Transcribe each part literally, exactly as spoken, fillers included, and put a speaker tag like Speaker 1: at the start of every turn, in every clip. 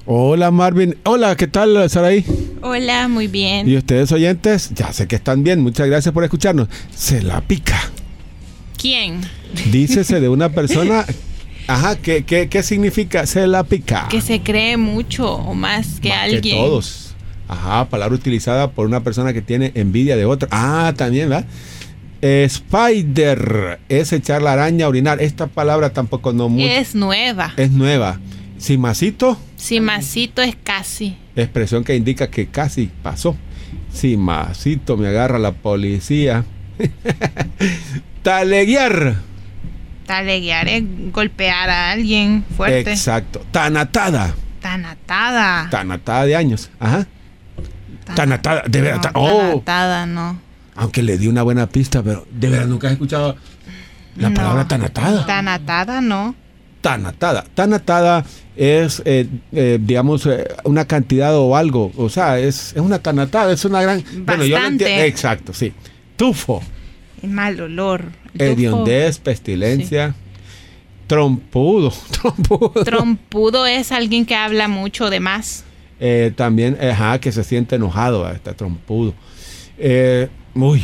Speaker 1: Hola Marvin. Hola, ¿qué tal, Saraí?
Speaker 2: Hola, muy bien.
Speaker 1: Y ustedes oyentes, ya sé que están bien. Muchas gracias por escucharnos. Se la pica.
Speaker 2: ¿Quién?
Speaker 1: Dícese de una persona... Ajá, ¿qué, qué, qué significa se la pica?
Speaker 2: Que se cree mucho o más que
Speaker 1: Más
Speaker 2: alguien.
Speaker 1: Que todos. Ajá, palabra utilizada por una persona que tiene envidia de otra. Ah, también, ¿verdad? Eh, spider es echar la araña, orinar. Esta palabra tampoco no mucho.
Speaker 2: Es nueva.
Speaker 1: Es nueva. Cimacito.
Speaker 2: Cimacito es casi.
Speaker 1: Expresión que indica que casi pasó. Cimacito, me agarra la policía. Taleguear.
Speaker 2: Taleguear es golpear a alguien fuerte.
Speaker 1: Exacto. Tanatada.
Speaker 2: Tanatada.
Speaker 1: Tanatada de años. Ajá.
Speaker 2: Tan-
Speaker 1: Tanatada. De veras.
Speaker 2: No,
Speaker 1: ta- oh.
Speaker 2: Tanatada, no.
Speaker 1: Aunque le di una buena pista, pero de verdad nunca has escuchado la
Speaker 2: No.
Speaker 1: palabra tanatada.
Speaker 2: Tanatada, no.
Speaker 1: Tanatada. Tanatada es, eh, eh, digamos, eh, una cantidad o algo. O sea, es, es una tanatada, es una gran... Bueno, yo lo
Speaker 2: Bastante.
Speaker 1: entiendo. Exacto, sí. Tufo.
Speaker 2: El mal olor. El tufo.
Speaker 1: Hediondez, pestilencia. Trompudo. Trompudo.
Speaker 2: Trompudo es alguien que habla mucho de más.
Speaker 1: Eh, también, ajá, que se siente enojado, está trompudo. Eh, uy,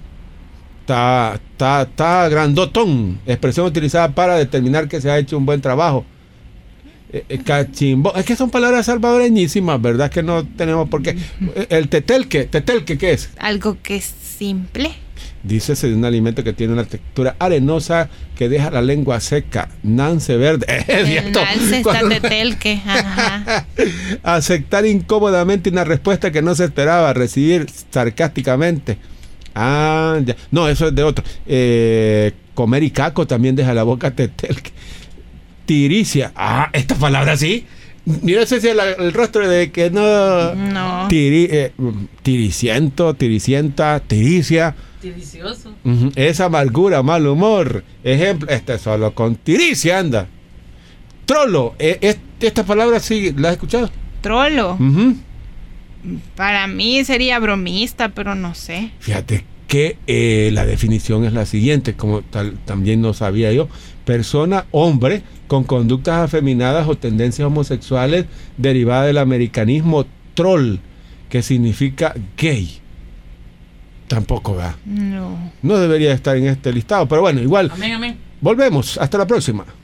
Speaker 1: está, está, está grandotón. Expresión utilizada para determinar que se ha hecho un buen trabajo. Eh, eh, cachimbo. Es que son palabras salvadoreñísimas, ¿verdad? Que no tenemos por qué. Eh, El tetelque, tetelque, ¿qué es?
Speaker 2: Algo que es simple.
Speaker 1: Dícese de un alimento que tiene una textura arenosa que deja la lengua seca, nance verde. Es
Speaker 2: El
Speaker 1: cierto.
Speaker 2: alce está
Speaker 1: Cuando-
Speaker 2: tetelque. Ajá.
Speaker 1: Aceptar incómodamente una respuesta que no se esperaba, recibir sarcásticamente. Ah, ya. No, eso es de otro. Eh, comer y caco también deja la boca tetelque. Tiricia. Ah, esta palabra sí. Mira ese es el, el rostro de que no.
Speaker 2: No.
Speaker 1: Tiri, eh, tiriciento, tiricienta, tiricia.
Speaker 3: Delicioso.
Speaker 1: Ujú. Esa amargura, mal humor. Ejemplo, este solo con tiricia anda. Trolo. Eh, es- esta palabra sí, ¿la has escuchado?
Speaker 2: Trolo.
Speaker 1: Ujú.
Speaker 2: Para mí sería bromista, pero no sé.
Speaker 1: Fíjate que eh, la definición es la siguiente, como tal, también no sabía yo. Persona, hombre, con conductas afeminadas o tendencias homosexuales derivadas del americanismo troll, que significa gay. Tampoco va.
Speaker 2: No.
Speaker 1: No debería estar en este listado, pero bueno, igual.
Speaker 3: Amén, amén.
Speaker 1: Volvemos. Hasta la próxima.